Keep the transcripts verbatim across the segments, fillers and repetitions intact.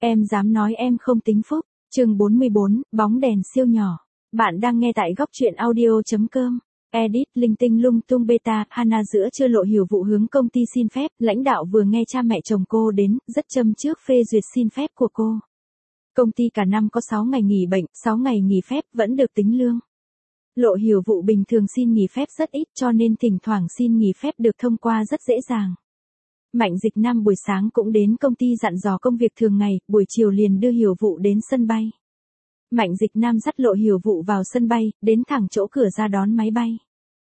Em dám nói em không tính phúc. Chương bốn mươi bốn, bóng đèn siêu nhỏ. Bạn đang nghe tại góc truyện audio chấm com. Edit linh tinh lung tung beta, Hana giữa chưa Lộ Hiểu vụ hướng công ty xin phép, lãnh đạo vừa nghe cha mẹ chồng cô đến, rất châm trước phê duyệt xin phép của cô. Công ty cả năm có sáu ngày nghỉ bệnh, sáu ngày nghỉ phép vẫn được tính lương. Lộ Hiểu vụ bình thường xin nghỉ phép rất ít cho nên thỉnh thoảng xin nghỉ phép được thông qua rất dễ dàng. Mạnh Dịch Nam buổi sáng cũng đến công ty dặn dò công việc thường ngày, buổi chiều liền đưa Hiểu vụ đến sân bay. Mạnh Dịch Nam dắt Lộ Hiểu vụ vào sân bay, đến thẳng chỗ cửa ra đón máy bay.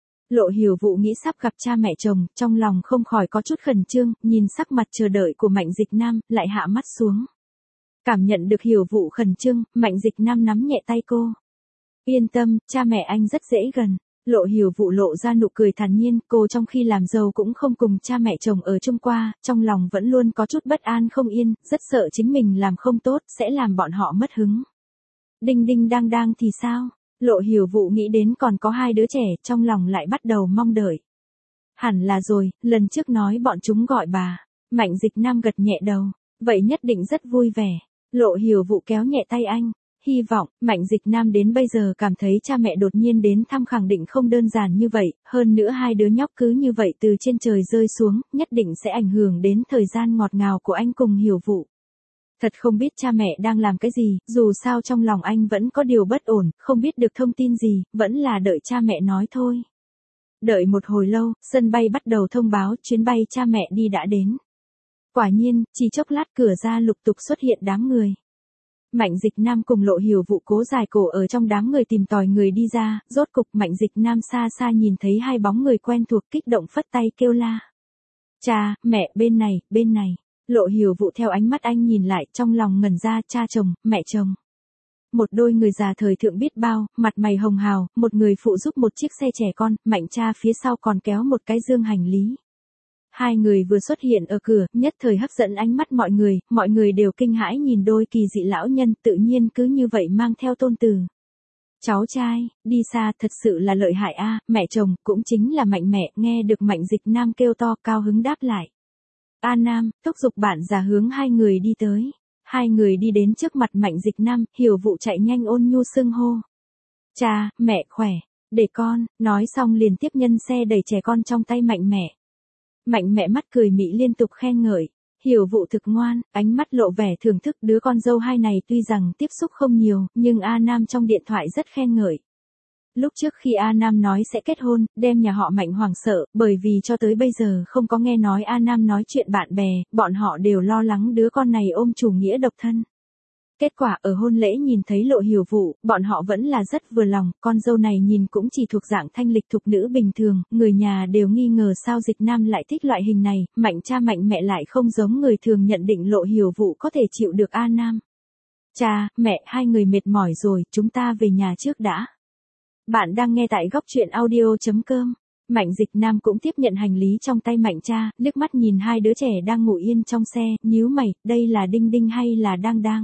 Lộ Hiểu vụ nghĩ sắp gặp cha mẹ chồng, trong lòng không khỏi có chút khẩn trương, nhìn sắc mặt chờ đợi của Mạnh Dịch Nam, lại hạ mắt xuống. Cảm nhận được Hiểu vụ khẩn trương, Mạnh Dịch Nam nắm nhẹ tay cô. Yên tâm, cha mẹ anh rất dễ gần. Lộ Hiểu vụ lộ ra nụ cười thản nhiên, cô trong khi làm dâu cũng không cùng cha mẹ chồng ở chung qua, trong lòng vẫn luôn có chút bất an không yên, rất sợ chính mình làm không tốt, sẽ làm bọn họ mất hứng. Đinh đinh đang đang thì sao? Lộ Hiểu vụ nghĩ đến còn có hai đứa trẻ, trong lòng lại bắt đầu mong đợi. Hẳn là rồi, lần trước nói bọn chúng gọi bà. Mạnh Dịch Nam gật nhẹ đầu, vậy nhất định rất vui vẻ. Lộ Hiểu vụ kéo nhẹ tay anh. Hy vọng, Mạnh Dịch Nam đến bây giờ cảm thấy cha mẹ đột nhiên đến thăm khẳng định không đơn giản như vậy, hơn nữa hai đứa nhóc cứ như vậy từ trên trời rơi xuống, nhất định sẽ ảnh hưởng đến thời gian ngọt ngào của anh cùng Hiểu vụ. Thật không biết cha mẹ đang làm cái gì, dù sao trong lòng anh vẫn có điều bất ổn, không biết được thông tin gì, vẫn là đợi cha mẹ nói thôi. Đợi một hồi lâu, sân bay bắt đầu thông báo chuyến bay cha mẹ đi đã đến. Quả nhiên, chỉ chốc lát cửa ra lục tục xuất hiện đám người. Mạnh Dịch Nam cùng Lộ Hiểu vụ cố dài cổ ở trong đám người tìm tòi người đi ra, rốt cục Mạnh Dịch Nam xa xa nhìn thấy hai bóng người quen thuộc kích động phất tay kêu la. Cha, mẹ, bên này, bên này. Lộ Hiểu vụ theo ánh mắt anh nhìn lại trong lòng ngẩn ra cha chồng, mẹ chồng. Một đôi người già thời thượng biết bao, mặt mày hồng hào, một người phụ giúp một chiếc xe trẻ con, Mạnh cha phía sau còn kéo một cái dương hành lý. Hai người vừa xuất hiện ở cửa, nhất thời hấp dẫn ánh mắt mọi người, mọi người đều kinh hãi nhìn đôi kỳ dị lão nhân tự nhiên cứ như vậy mang theo tôn tử. Cháu trai, đi xa thật sự là lợi hại a, mẹ chồng, cũng chính là Mạnh mẹ, nghe được Mạnh Dịch Nam kêu to cao hứng đáp lại. A Nam, thúc giục bạn già hướng hai người đi tới. Hai người đi đến trước mặt Mạnh Dịch Nam, Hiểu vụ chạy nhanh ôn nhu xưng hô. Cha, mẹ khỏe, để con, nói xong liền tiếp nhân xe đẩy trẻ con trong tay Mạnh mẹ. Mạnh mẹ mắt cười mị liên tục khen ngợi, Hiểu vụ thực ngoan, ánh mắt lộ vẻ thưởng thức đứa con dâu hai này tuy rằng tiếp xúc không nhiều, nhưng A Nam trong điện thoại rất khen ngợi. Lúc trước khi A Nam nói sẽ kết hôn, đem nhà họ Mạnh hoảng sợ, bởi vì cho tới bây giờ không có nghe nói A Nam nói chuyện bạn bè, bọn họ đều lo lắng đứa con này ôm chủ nghĩa độc thân. Kết quả ở hôn lễ nhìn thấy Lộ Hiểu vụ, bọn họ vẫn là rất vừa lòng, con dâu này nhìn cũng chỉ thuộc dạng thanh lịch thục nữ bình thường, người nhà đều nghi ngờ sao Dịch Nam lại thích loại hình này, Mạnh cha Mạnh mẹ lại không giống người thường nhận định Lộ Hiểu vụ có thể chịu được A Nam. Cha, mẹ, hai người mệt mỏi rồi, chúng ta về nhà trước đã. Bạn đang nghe tại góc truyện audio chấm com. Mạnh Dịch Nam cũng tiếp nhận hành lý trong tay Mạnh cha, liếc mắt nhìn hai đứa trẻ đang ngủ yên trong xe, nhíu mày, đây là Đinh Đinh hay là Đang Đang?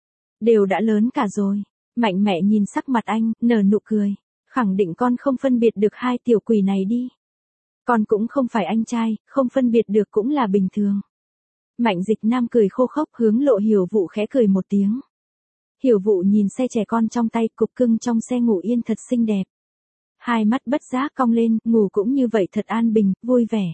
Đều đã lớn cả rồi. Mạnh mẹ nhìn sắc mặt anh, nở nụ cười. Khẳng định con không phân biệt được hai tiểu quỷ này đi. Con cũng không phải anh trai, không phân biệt được cũng là bình thường. Mạnh Dịch Nam cười khô khốc hướng Lộ Hiểu vụ khẽ cười một tiếng. Hiểu vụ nhìn xe trẻ con trong tay, cục cưng trong xe ngủ yên thật xinh đẹp. Hai mắt bất giác cong lên, ngủ cũng như vậy thật an bình, vui vẻ.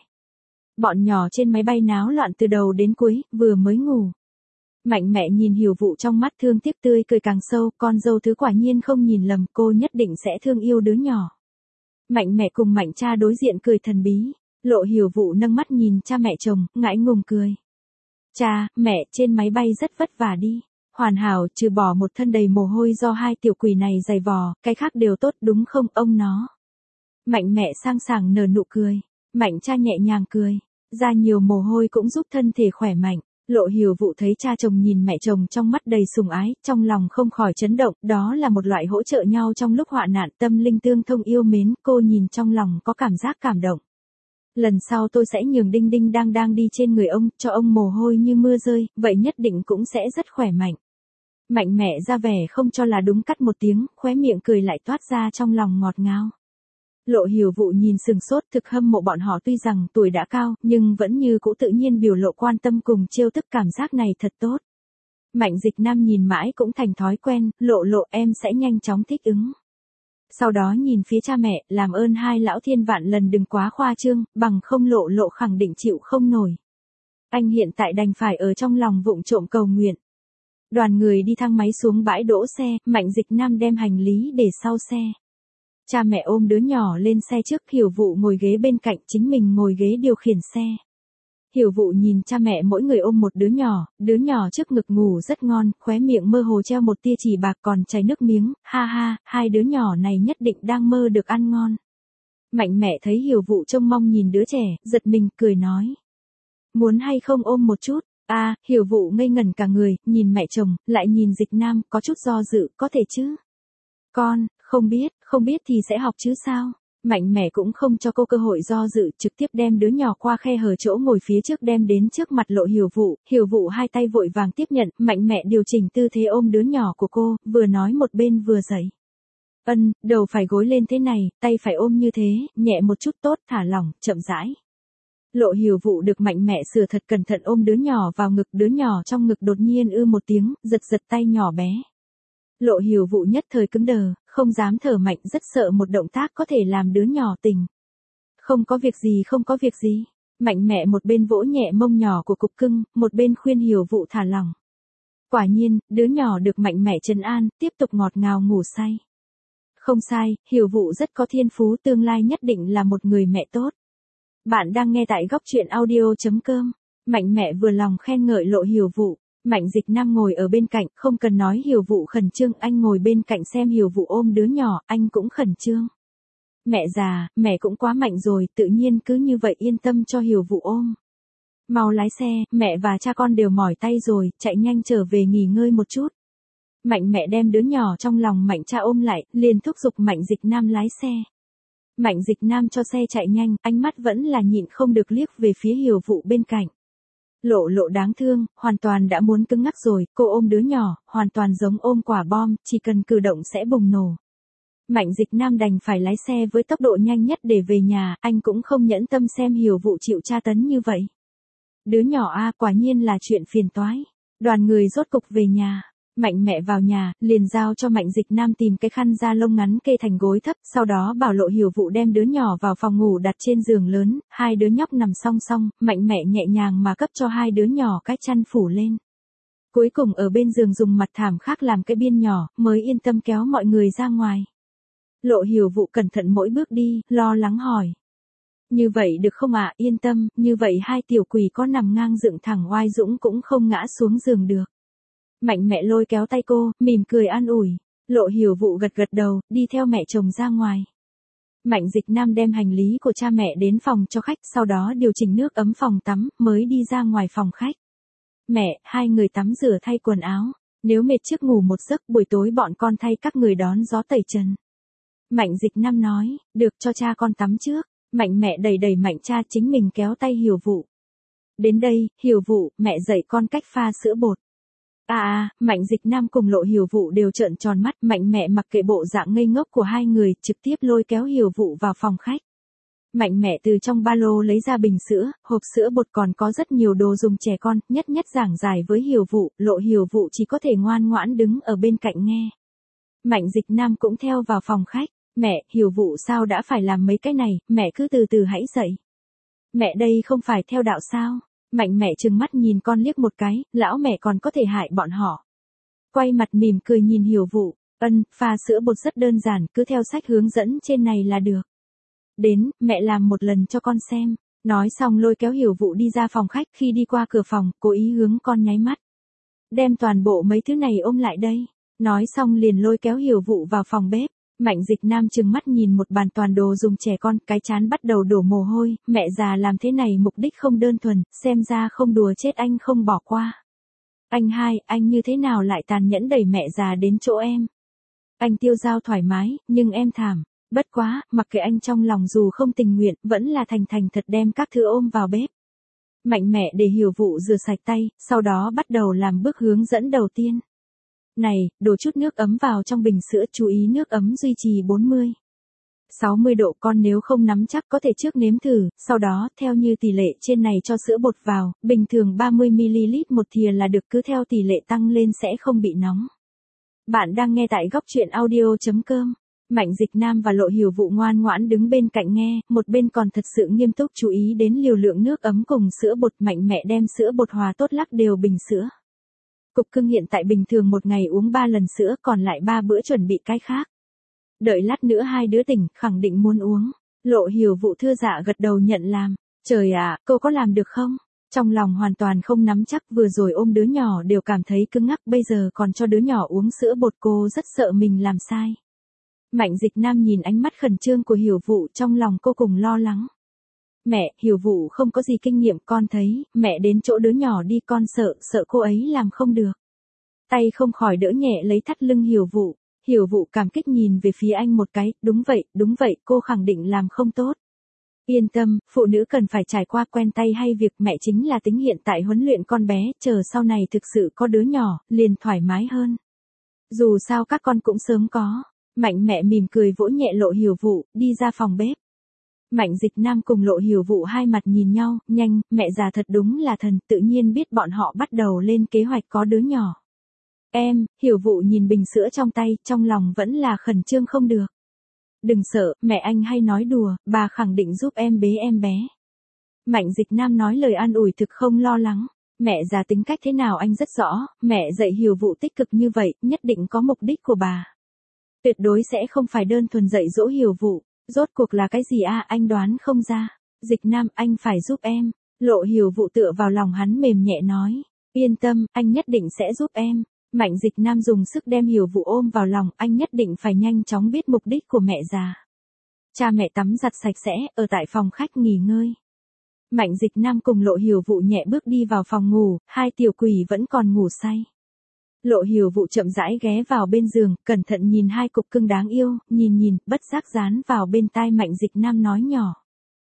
Bọn nhỏ trên máy bay náo loạn từ đầu đến cuối, vừa mới ngủ. Mạnh mẹ nhìn Hiểu vụ trong mắt thương tiếc tươi cười càng sâu, con dâu thứ quả nhiên không nhìn lầm, cô nhất định sẽ thương yêu đứa nhỏ. Mạnh mẹ cùng Mạnh cha đối diện cười thần bí, Lộ Hiểu vụ nâng mắt nhìn cha mẹ chồng, ngại ngùng cười. Cha, mẹ, trên máy bay rất vất vả đi. Hoàn hảo, trừ bỏ một thân đầy mồ hôi do hai tiểu quỷ này giày vò, cái khác đều tốt đúng không ông nó. Mạnh mẹ sang sảng nở nụ cười, Mạnh cha nhẹ nhàng cười, ra nhiều mồ hôi cũng giúp thân thể khỏe mạnh. Lộ Hiểu vụ thấy cha chồng nhìn mẹ chồng trong mắt đầy sủng ái, trong lòng không khỏi chấn động, đó là một loại hỗ trợ nhau trong lúc hoạn nạn, tâm linh tương thông yêu mến, cô nhìn trong lòng có cảm giác cảm động. Lần sau tôi sẽ nhường Đinh Đinh đang đang đi trên người ông, cho ông mồ hôi như mưa rơi, vậy nhất định cũng sẽ rất khỏe mạnh. Mạnh mẹ ra vẻ không cho là đúng cắt một tiếng, khóe miệng cười lại toát ra trong lòng ngọt ngào. Lộ Hiểu vụ nhìn sừng sốt thực hâm mộ bọn họ tuy rằng tuổi đã cao, nhưng vẫn như cũ tự nhiên biểu lộ quan tâm cùng trêu tức cảm giác này thật tốt. Mạnh Dịch Nam nhìn mãi cũng thành thói quen, Lộ Lộ em sẽ nhanh chóng thích ứng. Sau đó nhìn phía cha mẹ, làm ơn hai lão thiên vạn lần đừng quá khoa trương, bằng không Lộ Lộ khẳng định chịu không nổi. Anh hiện tại đành phải ở trong lòng vụng trộm cầu nguyện. Đoàn người đi thang máy xuống bãi đỗ xe, Mạnh Dịch Nam đem hành lý để sau xe. Cha mẹ ôm đứa nhỏ lên xe trước, Hiểu Vụ ngồi ghế bên cạnh, chính mình ngồi ghế điều khiển xe. Hiểu Vụ nhìn cha mẹ mỗi người ôm một đứa nhỏ, đứa nhỏ trước ngực ngủ rất ngon, khóe miệng mơ hồ treo một tia chỉ bạc còn chảy nước miếng, ha ha, hai đứa nhỏ này nhất định đang mơ được ăn ngon. Mạnh mẹ thấy Hiểu Vụ trông mong nhìn đứa trẻ, giật mình cười nói. Muốn hay không ôm một chút? À, Hiểu Vụ ngây ngẩn cả người, nhìn mẹ chồng, lại nhìn Dịch Nam, có chút do dự, có thể chứ? Con, không biết, không biết thì sẽ học chứ sao? Mạnh mẹ cũng không cho cô cơ hội do dự, trực tiếp đem đứa nhỏ qua khe hở chỗ ngồi phía trước đem đến trước mặt Lộ Hiểu Vụ. Hiểu Vụ hai tay vội vàng tiếp nhận, mạnh mẹ điều chỉnh tư thế ôm đứa nhỏ của cô, vừa nói một bên vừa dậy. Ân, đầu phải gối lên thế này, tay phải ôm như thế, nhẹ một chút tốt, thả lỏng, chậm rãi. Lộ Hiểu Vụ được mạnh mẹ sửa thật cẩn thận ôm đứa nhỏ vào ngực, đứa nhỏ trong ngực đột nhiên ư một tiếng, giật giật tay nhỏ bé. Lộ Hiểu Vụ nhất thời cứng đờ, không dám thở mạnh, rất sợ một động tác có thể làm đứa nhỏ tỉnh. Không có việc gì, không có việc gì. Mạnh mẹ một bên vỗ nhẹ mông nhỏ của cục cưng, một bên khuyên Hiểu Vụ thả lỏng. Quả nhiên, đứa nhỏ được mạnh mẹ trấn an, tiếp tục ngọt ngào ngủ say. Không sai, Hiểu Vụ rất có thiên phú, tương lai nhất định là một người mẹ tốt. Bạn đang nghe tại góc truyện audio chấm com. Mạnh mẹ vừa lòng khen ngợi Lộ Hiểu Vụ. Mạnh Dịch Nam ngồi ở bên cạnh, không cần nói Hiểu Vụ khẩn trương, anh ngồi bên cạnh xem Hiểu Vụ ôm đứa nhỏ, anh cũng khẩn trương. Mẹ già, mẹ cũng quá mạnh rồi, tự nhiên cứ như vậy yên tâm cho Hiểu Vụ ôm. Mau lái xe, mẹ và cha con đều mỏi tay rồi, chạy nhanh trở về nghỉ ngơi một chút. Mạnh mẹ đem đứa nhỏ trong lòng Mạnh cha ôm lại, liền thúc giục Mạnh Dịch Nam lái xe. Mạnh Dịch Nam cho xe chạy nhanh, ánh mắt vẫn là nhịn không được liếc về phía Hiểu Vụ bên cạnh. Lộ Lộ đáng thương, hoàn toàn đã muốn cứng ngắc rồi, cô ôm đứa nhỏ, hoàn toàn giống ôm quả bom, chỉ cần cử động sẽ bùng nổ. Mạnh Dịch Nam đành phải lái xe với tốc độ nhanh nhất để về nhà, anh cũng không nhẫn tâm xem Hiểu Vụ chịu tra tấn như vậy. Đứa nhỏ a, quả nhiên là chuyện phiền toái. Đoàn người rốt cục về nhà. Mạnh mẹ vào nhà, liền giao cho Mạnh Dịch Nam tìm cái khăn da lông ngắn kê thành gối thấp, sau đó bảo Lộ Hiểu Vụ đem đứa nhỏ vào phòng ngủ đặt trên giường lớn, hai đứa nhóc nằm song song, mạnh mẹ nhẹ nhàng mà cấp cho hai đứa nhỏ cái chăn phủ lên. Cuối cùng ở bên giường dùng mặt thảm khác làm cái biên nhỏ, mới yên tâm kéo mọi người ra ngoài. Lộ Hiểu Vụ cẩn thận mỗi bước đi, lo lắng hỏi. Như vậy được không ạ, yên tâm, như vậy hai tiểu quỷ có nằm ngang dựng thẳng oai dũng cũng không ngã xuống giường được. Mạnh mẹ lôi kéo tay cô, mỉm cười an ủi. Lộ Hiểu Vụ gật gật đầu, đi theo mẹ chồng ra ngoài. Mạnh Dịch Nam đem hành lý của cha mẹ đến phòng cho khách, sau đó điều chỉnh nước ấm phòng tắm, mới đi ra ngoài phòng khách. Mẹ, hai người tắm rửa thay quần áo. Nếu mệt trước ngủ một giấc, buổi tối bọn con thay các người đón gió tẩy trần. Mạnh Dịch Nam nói, được, cho cha con tắm trước. Mạnh mẹ đẩy đẩy Mạnh cha, chính mình kéo tay Hiểu Vụ. Đến đây, Hiểu Vụ, mẹ dạy con cách pha sữa bột. À à, Mạnh Dịch Nam cùng Lộ Hiểu Vụ đều trợn tròn mắt, Mạnh mẹ mặc kệ bộ dạng ngây ngốc của hai người, trực tiếp lôi kéo Hiểu Vụ vào phòng khách. Mạnh mẹ từ trong ba lô lấy ra bình sữa, hộp sữa bột, còn có rất nhiều đồ dùng trẻ con, nhất nhất giảng giải với Hiểu Vụ, Lộ Hiểu Vụ chỉ có thể ngoan ngoãn đứng ở bên cạnh nghe. Mạnh Dịch Nam cũng theo vào phòng khách. Mẹ, Hiểu Vụ sao đã phải làm mấy cái này, mẹ cứ từ từ hãy dậy. Mẹ đây không phải theo đạo sao? Mạnh mẹ trừng mắt nhìn con liếc một cái, lão mẹ còn có thể hại bọn họ. Quay mặt mỉm cười nhìn Hiểu Vụ, ân, pha sữa bột rất đơn giản, cứ theo sách hướng dẫn trên này là được. Đến, mẹ làm một lần cho con xem. Nói xong lôi kéo Hiểu Vụ đi ra phòng khách, khi đi qua cửa phòng, cố ý hướng con nháy mắt. Đem toàn bộ mấy thứ này ôm lại đây. Nói xong liền lôi kéo Hiểu Vụ vào phòng bếp. Mạnh Dịch Nam trừng mắt nhìn một bàn toàn đồ dùng trẻ con, cái chán bắt đầu đổ mồ hôi, mẹ già làm thế này mục đích không đơn thuần, xem ra không đùa chết anh không bỏ qua. Anh hai, anh như thế nào lại tàn nhẫn đẩy mẹ già đến chỗ em? Anh tiêu dao thoải mái, nhưng em thảm. Bất quá, mặc kệ anh trong lòng dù không tình nguyện, vẫn là thành thành thật đem các thứ ôm vào bếp. Mạnh mẹ để Hiểu Vụ rửa sạch tay, sau đó bắt đầu làm bước hướng dẫn đầu tiên. Này, đổ chút nước ấm vào trong bình sữa, chú ý nước ấm duy trì bốn mươi. sáu mươi độ con nếu không nắm chắc có thể trước nếm thử, sau đó, theo như tỷ lệ trên này cho sữa bột vào, bình thường ba mươi mi li lít một thìa là được, cứ theo tỷ lệ tăng lên sẽ không bị nóng. Bạn đang nghe tại góc truyện audio.com. Mạnh Dịch Nam và Lộ Hiểu Vụ ngoan ngoãn đứng bên cạnh nghe, một bên còn thật sự nghiêm túc chú ý đến liều lượng nước ấm cùng sữa bột. Mạnh mẹ đem sữa bột hòa tốt lắc đều bình sữa. Cục cưng hiện tại bình thường một ngày uống ba lần sữa, còn lại ba bữa chuẩn bị cái khác. Đợi lát nữa hai đứa tỉnh, khẳng định muốn uống. Lộ Hiểu Vụ thưa dạ gật đầu nhận làm. Trời ạ, cô có làm được không? Trong lòng hoàn toàn không nắm chắc, vừa rồi ôm đứa nhỏ đều cảm thấy cứng ngắc, bây giờ còn cho đứa nhỏ uống sữa bột, cô rất sợ mình làm sai. Mạnh Dịch Nam nhìn ánh mắt khẩn trương của Hiểu Vụ, trong lòng cô cùng lo lắng. Mẹ, Hiểu Vụ không có gì kinh nghiệm, con thấy, mẹ đến chỗ đứa nhỏ đi, con sợ, sợ cô ấy làm không được. Tay không khỏi đỡ nhẹ lấy thắt lưng Hiểu Vụ. Hiểu Vụ cảm kích nhìn về phía anh một cái, đúng vậy, đúng vậy, cô khẳng định làm không tốt. Yên tâm, phụ nữ cần phải trải qua quen tay hay việc, mẹ chính là tính hiện tại huấn luyện con bé, chờ sau này thực sự có đứa nhỏ, liền thoải mái hơn. Dù sao các con cũng sớm có. Mạnh mẹ mỉm cười vỗ nhẹ Lộ Hiểu Vụ, đi ra phòng bếp. Mạnh Dịch Nam cùng Lộ Hiểu Vụ hai mặt nhìn nhau, nhanh, mẹ già thật đúng là thần, tự nhiên biết bọn họ bắt đầu lên kế hoạch có đứa nhỏ. Em, Hiểu Vụ nhìn bình sữa trong tay, trong lòng vẫn là khẩn trương không được. Đừng sợ, mẹ anh hay nói đùa, bà khẳng định giúp em bế em bé. Mạnh Dịch Nam nói lời an ủi thực không lo lắng. Mẹ già tính cách thế nào anh rất rõ, mẹ dạy Hiểu Vụ tích cực như vậy, nhất định có mục đích của bà. Tuyệt đối sẽ không phải đơn thuần dạy dỗ Hiểu Vụ. Rốt cuộc là cái gì a, anh đoán không ra. Dịch Nam, anh phải giúp em. Lộ Hiểu Vụ tựa vào lòng hắn mềm nhẹ nói. Yên tâm, anh nhất định sẽ giúp em. Mạnh Dịch Nam dùng sức đem Hiểu Vụ ôm vào lòng, anh nhất định phải nhanh chóng biết mục đích của mẹ già. Cha mẹ tắm giặt sạch sẽ, ở tại phòng khách nghỉ ngơi. Mạnh Dịch Nam cùng Lộ Hiểu Vụ nhẹ bước đi vào phòng ngủ, hai tiểu quỷ vẫn còn ngủ say. Lộ Hiểu Vụ chậm rãi ghé vào bên giường, cẩn thận nhìn hai cục cưng đáng yêu, nhìn nhìn, bất giác dán vào bên tai Mạnh Dịch Nam nói nhỏ.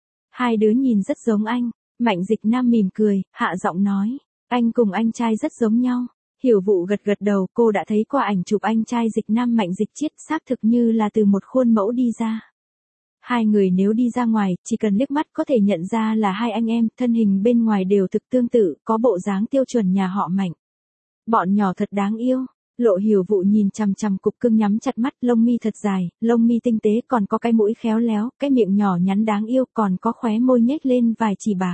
Hai đứa nhìn rất giống anh. Mạnh Dịch Nam mỉm cười, hạ giọng nói. Anh cùng anh trai rất giống nhau. Hiểu Vụ gật gật đầu, cô đã thấy qua ảnh chụp anh trai Dịch Nam Mạnh Dịch Chiết, xác thực như là từ một khuôn mẫu đi ra. Hai người nếu đi ra ngoài, chỉ cần liếc mắt có thể nhận ra là hai anh em, thân hình bên ngoài đều thực tương tự, có bộ dáng tiêu chuẩn nhà họ Mạnh. Bọn nhỏ thật đáng yêu. Lộ Hiểu Vụ nhìn chằm chằm cục cưng nhắm chặt mắt, lông mi thật dài, lông mi tinh tế, còn có cái mũi khéo léo, cái miệng nhỏ nhắn đáng yêu, còn có khóe môi nhếch lên vài chỉ bạc.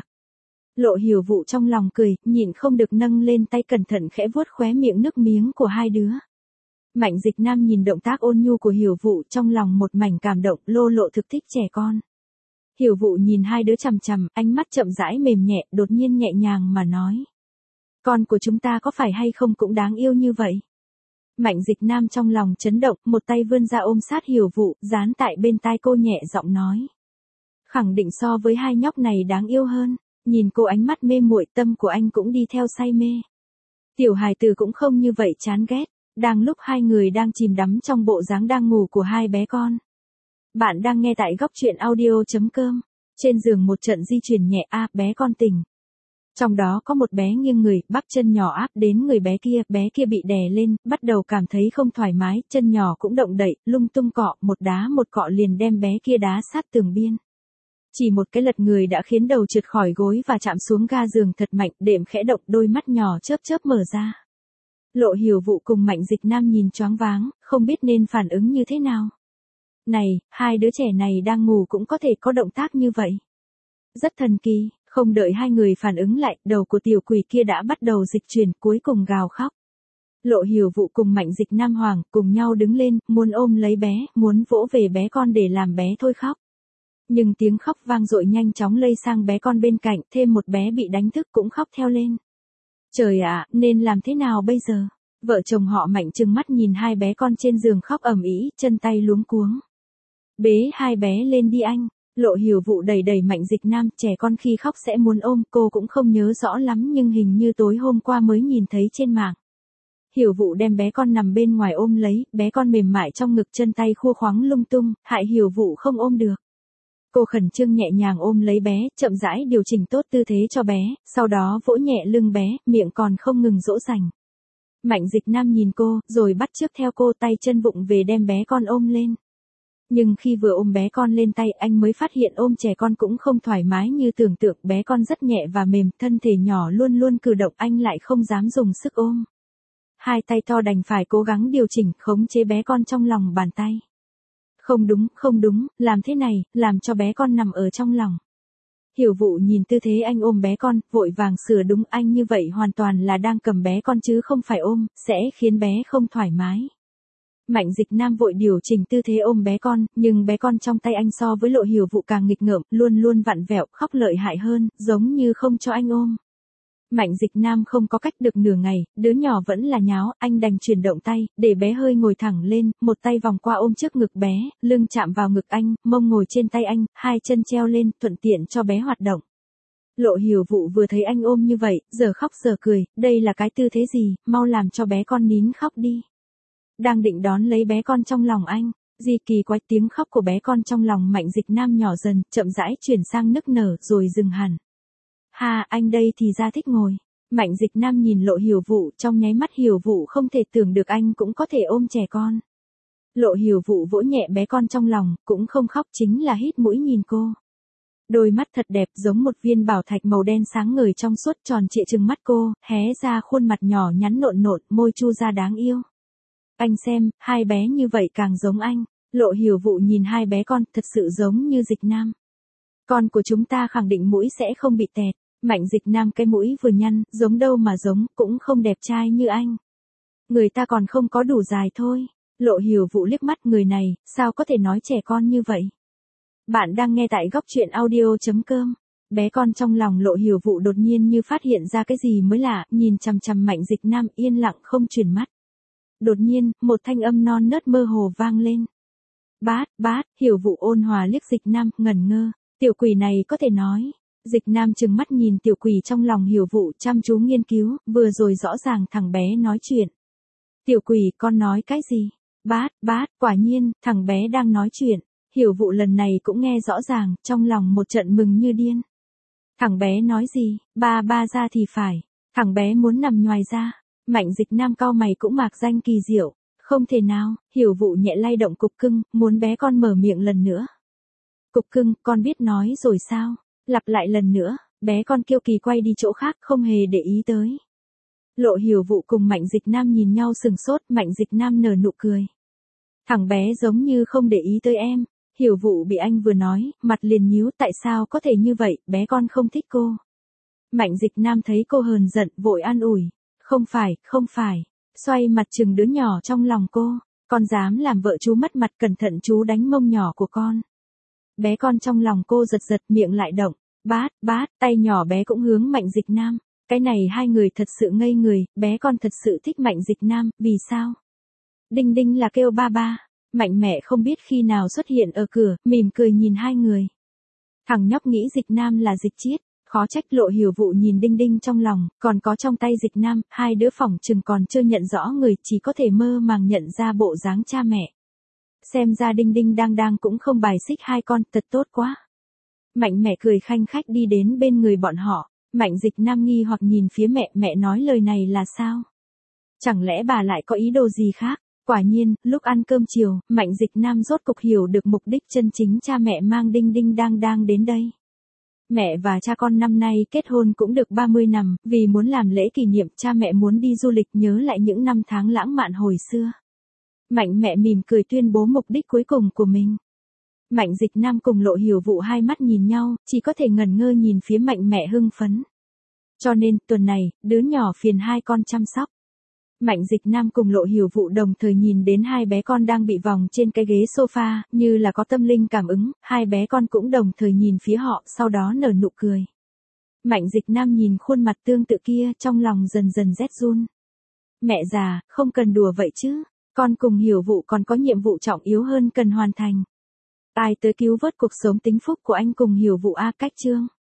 Lộ Hiểu Vụ trong lòng cười, nhịn không được nâng lên tay cẩn thận khẽ vuốt khóe miệng nước miếng của hai đứa. Mạnh Dịch Nam nhìn động tác ôn nhu của Hiểu Vụ, trong lòng một mảnh cảm động, Lô Lộ thực thích trẻ con. Hiểu Vụ nhìn hai đứa chằm chằm, ánh mắt chậm rãi mềm nhẹ, đột nhiên nhẹ nhàng mà nói. Con của chúng ta có phải hay không cũng đáng yêu như vậy? Mạnh Dịch Nam trong lòng chấn động, một tay vươn ra ôm sát Hiểu Vụ, dán tại bên tai cô nhẹ giọng nói. Khẳng định so với hai nhóc này đáng yêu hơn. Nhìn cô ánh mắt mê muội, tâm của anh cũng đi theo say mê. Tiểu hài tử cũng không như vậy chán ghét. Đang lúc hai người đang chìm đắm trong bộ dáng đang ngủ của hai bé con. Bạn đang nghe tại góc truyện audio.com. Trên giường một trận di chuyển nhẹ, a, bé con tỉnh. Trong đó có một bé nghiêng người, bắp chân nhỏ áp đến người bé kia, bé kia bị đè lên, bắt đầu cảm thấy không thoải mái, chân nhỏ cũng động đậy, lung tung cọ, một đá một cọ liền đem bé kia đá sát tường biên. Chỉ một cái lật người đã khiến đầu trượt khỏi gối và chạm xuống ga giường thật mạnh, đệm khẽ động, đôi mắt nhỏ chớp chớp mở ra. Lộ Hiểu Vụ cùng Mạnh Dịch Nam nhìn choáng váng, không biết nên phản ứng như thế nào. Này, hai đứa trẻ này đang ngủ cũng có thể có động tác như vậy. Rất thần kỳ, không đợi hai người phản ứng lại, đầu của tiểu quỷ kia đã bắt đầu dịch chuyển, cuối cùng gào khóc. Lộ Hiểu Vụ cùng Mạnh Dịch Nam hoảng, cùng nhau đứng lên, muốn ôm lấy bé, muốn vỗ về bé con để làm bé thôi khóc. Nhưng tiếng khóc vang dội nhanh chóng lây sang bé con bên cạnh, thêm một bé bị đánh thức cũng khóc theo lên. Trời ạ, nên làm thế nào bây giờ? Vợ chồng họ Mạnh trừng mắt nhìn hai bé con trên giường khóc ầm ĩ, chân tay luống cuống. Bế hai bé lên đi anh. Lộ Hiểu Vụ đẩy đẩy Mạnh Dịch Nam, trẻ con khi khóc sẽ muốn ôm, cô cũng không nhớ rõ lắm nhưng hình như tối hôm qua mới nhìn thấy trên mạng. Hiểu Vụ đem bé con nằm bên ngoài ôm lấy, bé con mềm mại trong ngực, chân tay khua khoắng lung tung, hại Hiểu Vụ không ôm được. Cô khẩn trương nhẹ nhàng ôm lấy bé, chậm rãi điều chỉnh tốt tư thế cho bé, sau đó vỗ nhẹ lưng bé, miệng còn không ngừng dỗ dành. Mạnh Dịch Nam nhìn cô, rồi bắt chước theo cô, tay chân vụng về đem bé con ôm lên. Nhưng khi vừa ôm bé con lên tay anh mới phát hiện ôm trẻ con cũng không thoải mái như tưởng tượng, bé con rất nhẹ và mềm, thân thể nhỏ luôn luôn cử động anh lại không dám dùng sức ôm. Hai tay to đành phải cố gắng điều chỉnh, khống chế bé con trong lòng bàn tay. Không đúng, không đúng, làm thế này, làm cho bé con nằm ở trong lòng. Hiểu Vụ nhìn tư thế anh ôm bé con, vội vàng sửa đúng, anh như vậy hoàn toàn là đang cầm bé con chứ không phải ôm, sẽ khiến bé không thoải mái. Mạnh Dịch Nam vội điều chỉnh tư thế ôm bé con, nhưng bé con trong tay anh so với Lộ Hiểu Vụ càng nghịch ngợm, luôn luôn vặn vẹo, khóc lợi hại hơn, giống như không cho anh ôm. Mạnh Dịch Nam không có cách, được nửa ngày, đứa nhỏ vẫn là nháo, anh đành chuyển động tay, để bé hơi ngồi thẳng lên, một tay vòng qua ôm trước ngực bé, lưng chạm vào ngực anh, mông ngồi trên tay anh, hai chân treo lên, thuận tiện cho bé hoạt động. Lộ Hiểu Vụ vừa thấy anh ôm như vậy, giờ khóc giờ cười, đây là cái tư thế gì, mau làm cho bé con nín khóc đi. Đang định đón lấy bé con trong lòng anh, gì kỳ quái, tiếng khóc của bé con trong lòng Mạnh Dịch Nam nhỏ dần, chậm rãi chuyển sang nức nở rồi dừng hẳn. Ha, anh đây thì ra thích ngồi. Mạnh Dịch Nam nhìn Lộ Hiểu Vụ, trong nháy mắt Hiểu Vụ không thể tưởng được anh cũng có thể ôm trẻ con. Lộ Hiểu Vụ vỗ nhẹ bé con trong lòng, cũng không khóc, chính là hít mũi nhìn cô. Đôi mắt thật đẹp giống một viên bảo thạch màu đen sáng ngời trong suốt, tròn trịa trừng mắt cô, hé ra khuôn mặt nhỏ nhắn nộn nộn, môi chu ra đáng yêu. Anh xem, hai bé như vậy càng giống anh. Lộ Hiểu Vụ nhìn hai bé con, thật sự giống như Dịch Nam. Con của chúng ta khẳng định mũi sẽ không bị tẹt. Mạnh Dịch Nam cái mũi vừa nhăn, giống đâu mà giống, cũng không đẹp trai như anh. Người ta còn không có đủ dài thôi. Lộ Hiểu Vụ liếc mắt, người này, sao có thể nói trẻ con như vậy. Bạn đang nghe tại góc truyện audio.com. Bé con trong lòng Lộ Hiểu Vụ đột nhiên như phát hiện ra cái gì mới lạ, nhìn chằm chằm Mạnh Dịch Nam yên lặng không chuyển mắt. Đột nhiên, một thanh âm non nớt mơ hồ vang lên. Bát, bát, Hiểu Vụ ôn hòa liếc Dịch Nam, ngẩn ngơ, tiểu quỷ này có thể nói. Dịch Nam trừng mắt nhìn tiểu quỷ trong lòng Hiểu Vụ, chăm chú nghiên cứu, vừa rồi rõ ràng thằng bé nói chuyện. Tiểu quỷ, con nói cái gì? Bát, bát, quả nhiên, thằng bé đang nói chuyện. Hiểu Vụ lần này cũng nghe rõ ràng, trong lòng một trận mừng như điên. Thằng bé nói gì? Ba ba ra thì phải. Thằng bé muốn nằm nhoài ra. Mạnh Dịch Nam cau mày cũng mạc danh kỳ diệu. Không thể nào, Hiểu Vụ nhẹ lay động cục cưng, muốn bé con mở miệng lần nữa. Cục cưng, con biết nói rồi sao? Lặp lại lần nữa, bé con kiêu kỳ quay đi chỗ khác, không hề để ý tới. Lộ Hiểu Vụ cùng Mạnh Dịch Nam nhìn nhau sừng sốt, Mạnh Dịch Nam nở nụ cười. Thằng bé giống như không để ý tới em. Hiểu Vụ bị anh vừa nói, mặt liền nhíu, tại sao có thể như vậy, bé con không thích cô. Mạnh Dịch Nam thấy cô hờn giận, vội an ủi. Không phải, không phải. Xoay mặt chừng đứa nhỏ trong lòng cô. Con dám làm vợ chú mất mặt, cẩn thận chú đánh mông nhỏ của con. Bé con trong lòng cô giật giật, miệng lại động. Bát, bát, tay nhỏ bé cũng hướng Mạnh Dịch Nam. Cái này hai người thật sự ngây người, bé con thật sự thích Mạnh Dịch Nam, vì sao? Đinh Đinh là kêu ba ba. Mạnh mẹ không biết khi nào xuất hiện ở cửa, mỉm cười nhìn hai người. Thằng nhóc nghĩ Dịch Nam là Dịch Chiết, khó trách. Lộ Hiểu Vụ nhìn Đinh Đinh trong lòng, còn có trong tay Dịch Nam, hai đứa phỏng chừng còn chưa nhận rõ người, chỉ có thể mơ màng nhận ra bộ dáng cha mẹ. Xem ra Đinh Đinh đang đang cũng không bài xích hai con, thật tốt quá. Mạnh mẹ cười khanh khách đi đến bên người bọn họ. Mạnh Dịch Nam nghi hoặc nhìn phía mẹ, mẹ nói lời này là sao? Chẳng lẽ bà lại có ý đồ gì khác? Quả nhiên, lúc ăn cơm chiều, Mạnh Dịch Nam rốt cục hiểu được mục đích chân chính cha mẹ mang Đinh Đinh đang đang đến đây. Mẹ và cha con năm nay kết hôn cũng được ba mươi năm, vì muốn làm lễ kỷ niệm, cha mẹ muốn đi du lịch nhớ lại những năm tháng lãng mạn hồi xưa. Mạnh mẹ mỉm cười tuyên bố mục đích cuối cùng của mình. Mạnh Dịch Nam cùng Lộ Hiểu Vụ hai mắt nhìn nhau, chỉ có thể ngẩn ngơ nhìn phía Mạnh mẹ hưng phấn. Cho nên, tuần này, đứa nhỏ phiền hai con chăm sóc. Mạnh Dịch Nam cùng Lộ Hiểu Vụ đồng thời nhìn đến hai bé con đang bị vòng trên cái ghế sofa, như là có tâm linh cảm ứng, hai bé con cũng đồng thời nhìn phía họ, sau đó nở nụ cười. Mạnh Dịch Nam nhìn khuôn mặt tương tự kia, trong lòng dần dần rét run. Mẹ già, không cần đùa vậy chứ, con cùng Hiểu Vụ còn có nhiệm vụ trọng yếu hơn cần hoàn thành. Ai tới cứu vớt cuộc sống tính phúc của anh cùng Hiểu Vụ a, cách chương.